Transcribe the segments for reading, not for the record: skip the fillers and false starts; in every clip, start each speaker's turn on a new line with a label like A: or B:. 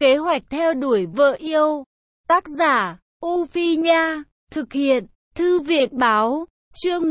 A: Kế hoạch theo đuổi vợ yêu. Tác giả, U Phi Nha. Thực hiện, Thư viện Báo. Chương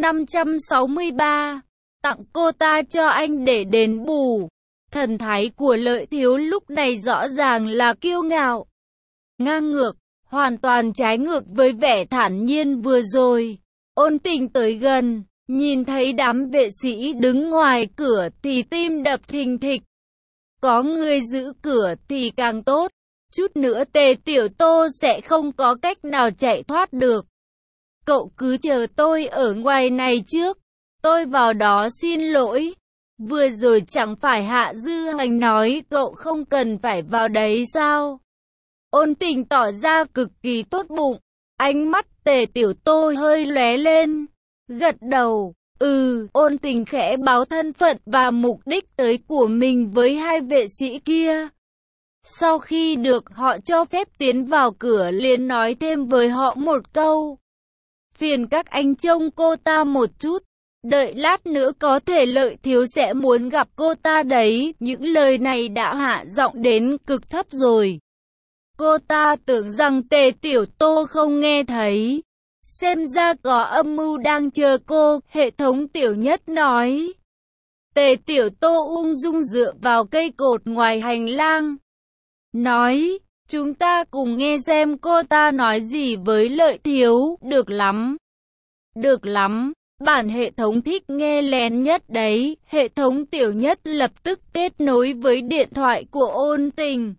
A: 563. Tặng cô ta cho anh để đền bù. Thần thái của Lợi Thiếu lúc này rõ ràng là kiêu ngạo, ngang ngược, hoàn toàn trái ngược với vẻ thản nhiên vừa rồi. Ôn Tình tới gần, nhìn thấy đám vệ sĩ đứng ngoài cửa thì tim đập thình thịch. Có người giữ cửa thì càng tốt, chút nữa Tề Tiểu Tô sẽ không có cách nào chạy thoát được. Cậu cứ chờ tôi ở ngoài này trước, tôi vào đó xin lỗi. Vừa rồi chẳng phải Hạ Dư Hành nói cậu không cần phải vào đấy sao? Ôn Tình tỏ ra cực kỳ tốt bụng, ánh mắt Tề Tiểu Tô hơi lóe lên, gật đầu. Ôn Tình khẽ báo thân phận và mục đích tới của mình với hai vệ sĩ kia. Sau khi được họ cho phép tiến vào cửa liền nói thêm với họ một câu. Phiền các anh trông cô ta một chút, đợi lát nữa có thể Lợi Thiếu sẽ muốn gặp cô ta đấy. Những lời này đã hạ giọng đến cực thấp rồi. Cô ta tưởng rằng Tề Tiểu Tô không nghe thấy. Xem ra có âm mưu đang chờ cô, hệ thống Tiểu Nhất nói. Tề Tiểu Tô ung dung dựa vào cây cột ngoài hành lang, nói, chúng ta cùng nghe xem cô ta nói gì với Lợi Thiếu. Được lắm. Được lắm, bản hệ thống thích nghe lén nhất đấy. Hệ thống Tiểu Nhất lập tức kết nối với điện thoại của Ôn Tình.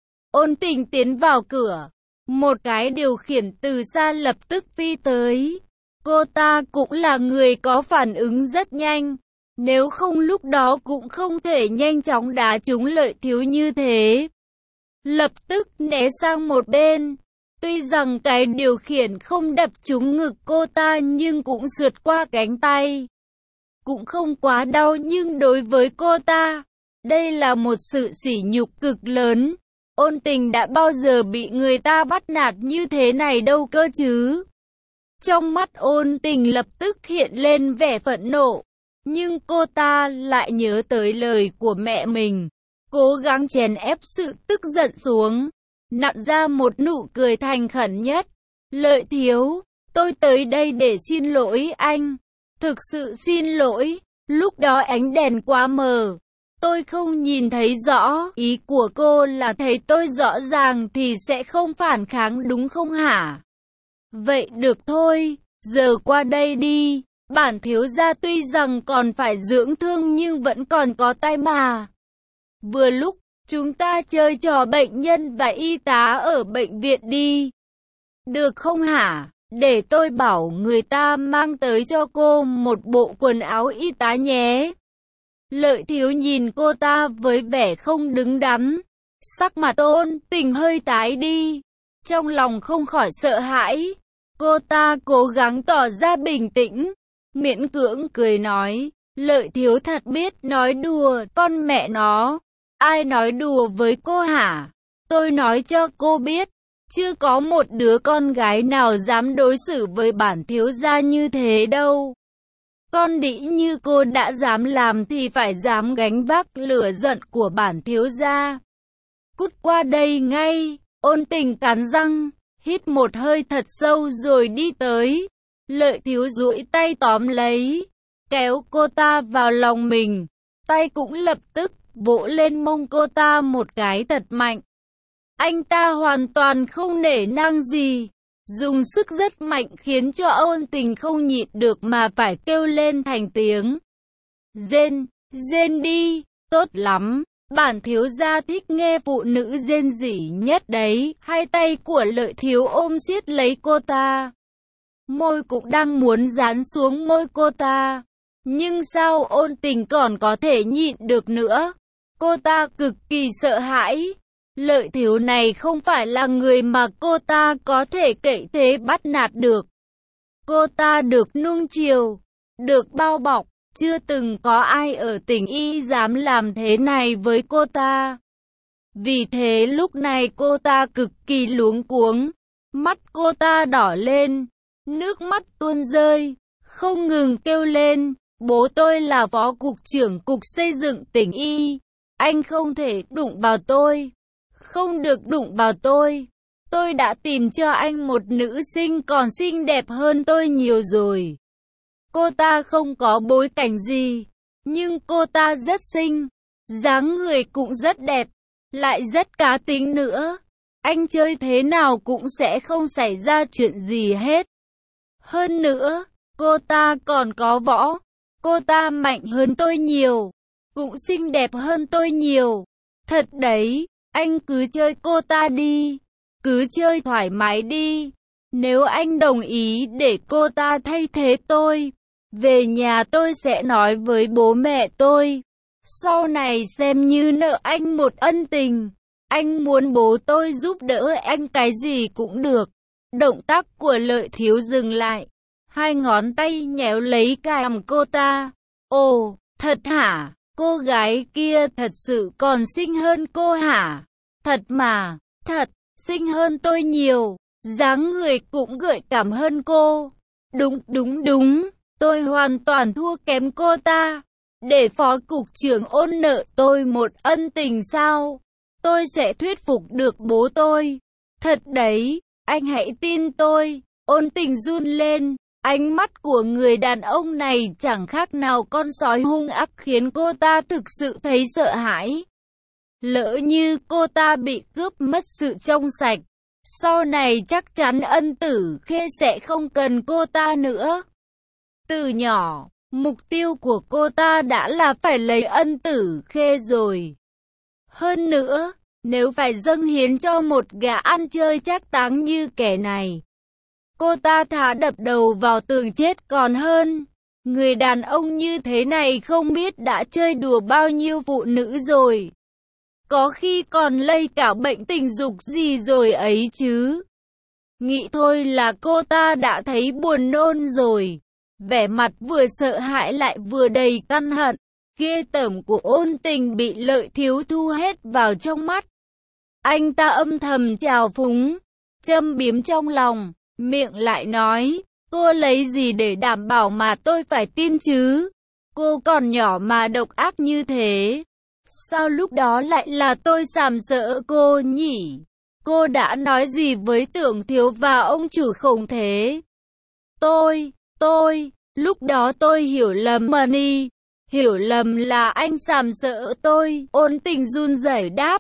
A: Ôn Tình tiến vào cửa, một cái điều khiển từ xa lập tức phi tới. Cô ta cũng là người có phản ứng rất nhanh, nếu không lúc đó cũng không thể nhanh chóng đá trúng Lợi Thiếu như thế. Lập tức né sang một bên. Tuy rằng cái điều khiển không đập trúng ngực cô ta nhưng cũng sượt qua cánh tay. Cũng không quá đau nhưng đối với cô ta, đây là một sự sỉ nhục cực lớn. Ôn Tình đã bao giờ bị người ta bắt nạt như thế này đâu cơ chứ. Trong mắt Ôn Tình lập tức hiện lên vẻ phẫn nộ, nhưng cô ta lại nhớ tới lời của mẹ mình, cố gắng chèn ép sự tức giận xuống, nặn ra một nụ cười thành khẩn nhất. Lợi Thiếu, tôi tới đây để xin lỗi anh. Thực sự xin lỗi, lúc đó ánh đèn quá mờ, tôi không nhìn thấy rõ. Ý của cô là thấy tôi rõ ràng thì sẽ không phản kháng đúng không hả? Vậy được thôi, giờ qua đây đi. Bản thiếu gia tuy rằng còn phải dưỡng thương nhưng vẫn còn có tay mà. Vừa lúc, chúng ta chơi trò bệnh nhân và y tá ở bệnh viện đi. Được không hả? Để tôi bảo người ta mang tới cho cô một bộ quần áo y tá nhé. Lợi Thiếu nhìn cô ta với vẻ không đứng đắn. Sắc mặt Ôn Tình hơi tái đi, trong lòng không khỏi sợ hãi. Cô ta cố gắng tỏ ra bình tĩnh, miễn cưỡng cười nói, Lợi Thiếu thật biết nói đùa, con mẹ nó. Ai nói đùa với cô hả? Tôi nói cho cô biết, chưa có một đứa con gái nào dám đối xử với bản thiếu gia như thế đâu. Con đĩ như cô đã dám làm thì phải dám gánh vác lửa giận của bản thiếu gia. Cút qua đây ngay. Ôn Tình cắn răng, hít một hơi thật sâu rồi đi tới. Lợi Thiếu duỗi tay tóm lấy, kéo cô ta vào lòng mình, tay cũng lập tức vỗ lên mông cô ta một cái thật mạnh. Anh ta hoàn toàn không nể nang gì, dùng sức rất mạnh khiến cho Ôn Tình không nhịn được mà phải kêu lên thành tiếng. Rên, rên đi, tốt lắm, bản thiếu gia thích nghe phụ nữ rên rỉ nhất đấy. Hai tay của Lợi Thiếu ôm siết lấy cô ta, môi cũng đang muốn dán xuống môi cô ta. Nhưng sao Ôn Tình còn có thể nhịn được nữa? Cô ta cực kỳ sợ hãi. Lợi Thiếu này không phải là người mà cô ta có thể cậy thế bắt nạt được. Cô ta được nuông chiều, được bao bọc, chưa từng có ai ở tỉnh Y dám làm thế này với cô ta. Vì thế lúc này cô ta cực kỳ luống cuống, mắt cô ta đỏ lên, nước mắt tuôn rơi, không ngừng kêu lên, bố tôi là phó cục trưởng cục xây dựng tỉnh Y, anh không thể đụng vào tôi. không được đụng vào tôi. Tôi đã tìm cho anh một nữ sinh còn xinh đẹp hơn tôi nhiều rồi. Cô ta không có bối cảnh gì, nhưng cô ta rất xinh, dáng người cũng rất đẹp, lại rất cá tính nữa. Anh chơi thế nào cũng sẽ không xảy ra chuyện gì hết. Hơn nữa, cô ta còn có võ. Cô ta mạnh hơn tôi nhiều, cũng xinh đẹp hơn tôi nhiều. Thật đấy, anh cứ chơi cô ta đi, cứ chơi thoải mái đi. Nếu anh đồng ý để cô ta thay thế tôi, về nhà tôi sẽ nói với bố mẹ tôi. Sau này xem như nợ anh một ân tình. Anh muốn bố tôi giúp đỡ anh cái gì cũng được. Động tác của Lợi Thiếu dừng lại. Hai ngón tay nhéo lấy cằm cô ta. Ồ, thật hả? Cô gái kia thật sự còn xinh hơn cô hả? Thật mà, thật, xinh hơn tôi nhiều. Dáng người cũng gợi cảm hơn cô. Đúng. Tôi hoàn toàn thua kém cô ta. Để phó cục trưởng ôn nợ tôi một ân tình sao? Tôi sẽ thuyết phục được bố tôi. Thật đấy, anh hãy tin tôi. Ôn Tình run lên. Ánh mắt của người đàn ông này chẳng khác nào con sói hung ác khiến cô ta thực sự thấy sợ hãi. Lỡ như cô ta bị cướp mất sự trong sạch, sau này chắc chắn Ân Tử Khê sẽ không cần cô ta nữa. Từ nhỏ, mục tiêu của cô ta đã là phải lấy Ân Tử Khê rồi. Hơn nữa, nếu phải dâng hiến cho một gã ăn chơi trác táng như kẻ này, cô ta thà đập đầu vào tường chết còn hơn. Người đàn ông như thế này không biết đã chơi đùa bao nhiêu phụ nữ rồi. Có khi còn lây cả bệnh tình dục gì rồi ấy chứ. Nghĩ thôi là cô ta đã thấy buồn nôn rồi. Vẻ mặt vừa sợ hãi lại vừa đầy căm hận. Ghê tởm của Ôn Tình bị Lợi Thiếu thu hết vào trong mắt. Anh ta âm thầm trào phúng, châm biếm trong lòng, miệng lại nói, cô lấy gì để đảm bảo mà tôi phải tin chứ? Cô còn nhỏ mà độc ác như thế. Sao lúc đó lại là tôi sàm sỡ cô nhỉ? Cô đã nói gì với Tưởng Thiếu và ông chủ Khổng thế? Lúc đó tôi hiểu lầm mà đi. Hiểu lầm là anh sàm sỡ tôi. Ôn Tình run rẩy đáp.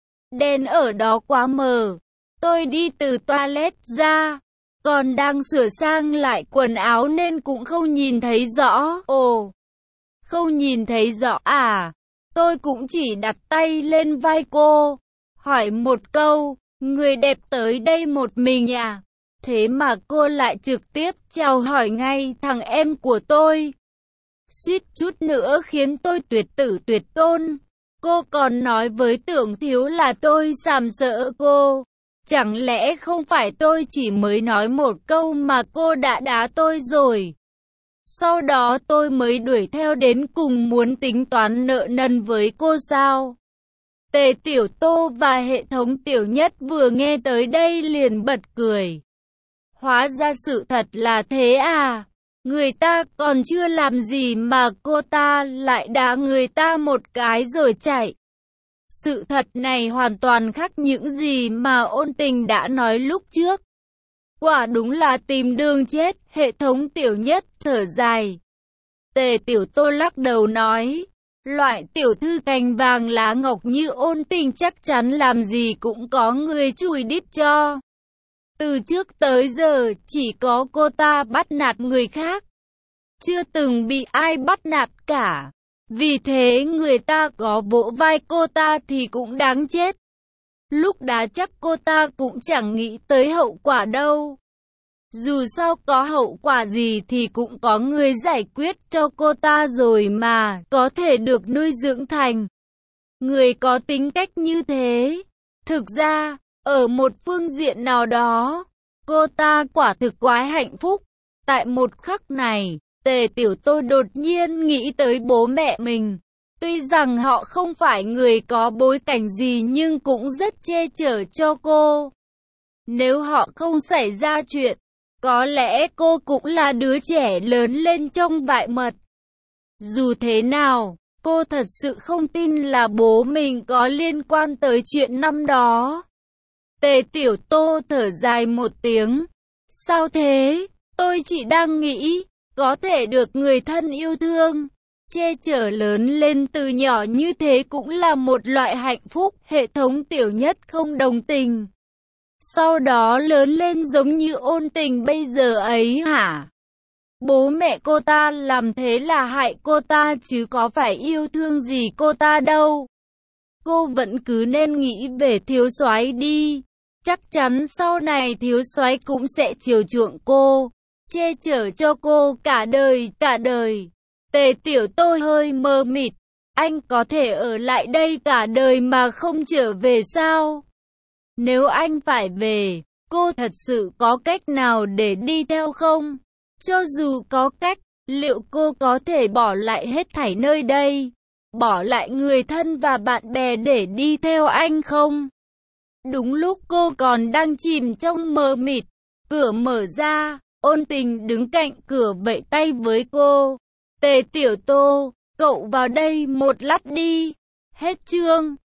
A: Đèn ở đó quá mờ. Tôi đi từ toilet ra, còn đang sửa sang lại quần áo nên cũng không nhìn thấy rõ. Ồ, không nhìn thấy rõ à? Tôi cũng chỉ đặt tay lên vai cô, hỏi một câu, người đẹp tới đây một mình à? Thế mà cô lại trực tiếp chào hỏi ngay thằng em của tôi. Suýt chút nữa khiến tôi tuyệt tử tuyệt tôn. Cô còn nói với Tưởng Thiếu là tôi sàm sỡ cô. Chẳng lẽ không phải tôi chỉ mới nói một câu mà cô đã đá tôi rồi? Sau đó tôi mới đuổi theo đến cùng muốn tính toán nợ nần với cô sao? Tề Tiểu Tô và hệ thống Tiểu Nhất vừa nghe tới đây liền bật cười. Hóa ra sự thật là thế à? Người ta còn chưa làm gì mà cô ta lại đá người ta một cái rồi chạy. Sự thật này hoàn toàn khác những gì mà Ôn Tình đã nói lúc trước. Quả đúng là tìm đường chết. Hệ thống Tiểu Nhất thở dài. Tề Tiểu Tô lắc đầu nói, loại tiểu thư cành vàng lá ngọc như Ôn Tình chắc chắn làm gì cũng có người chùi đít cho. Từ trước tới giờ chỉ có cô ta bắt nạt người khác, chưa từng bị ai bắt nạt cả. Vì thế người ta có vỗ vai cô ta thì cũng đáng chết. Lúc đá chắc cô ta cũng chẳng nghĩ tới hậu quả đâu. Dù sao có hậu quả gì thì cũng có người giải quyết cho cô ta rồi mà, có thể được nuôi dưỡng thành người có tính cách như thế. Thực ra, ở một phương diện nào đó, cô ta quả thực quá hạnh phúc. Tại một khắc này, Tề Tiểu Tô đột nhiên nghĩ tới bố mẹ mình. Tuy rằng họ không phải người có bối cảnh gì nhưng cũng rất che chở cho cô. Nếu họ không xảy ra chuyện, có lẽ cô cũng là đứa trẻ lớn lên trong vại mật. Dù thế nào, Cô thật sự không tin là bố mình có liên quan tới chuyện năm đó. Tề Tiểu Tô thở dài một tiếng. Sao thế? Tôi chỉ đang nghĩ, có thể được người thân yêu thương, che chở lớn lên từ nhỏ như thế cũng là một loại hạnh phúc. Hệ thống Tiểu Nhất không đồng tình. Sau đó lớn lên giống như Ôn Tình bây giờ ấy hả? Bố mẹ cô ta làm thế là hại cô ta chứ có phải yêu thương gì cô ta đâu. Cô vẫn cứ nên nghĩ về thiếu soái đi. Chắc chắn sau này thiếu soái cũng sẽ chiều chuộng cô, che chở cho cô cả đời, cả đời. Tề Tiểu Tôi hơi mơ mịt. Anh có thể ở lại đây cả đời mà không trở về sao? Nếu anh phải về, cô thật sự có cách nào để đi theo không? Cho dù có cách, liệu cô có thể bỏ lại hết thảy nơi đây, bỏ lại người thân và bạn bè để đi theo anh không? Đúng lúc cô còn đang chìm trong mờ mịt, cửa mở ra, Ôn Tình đứng cạnh cửa vẫy tay với cô. Tề Tiểu Tô, cậu vào đây một lát đi. Hết chương.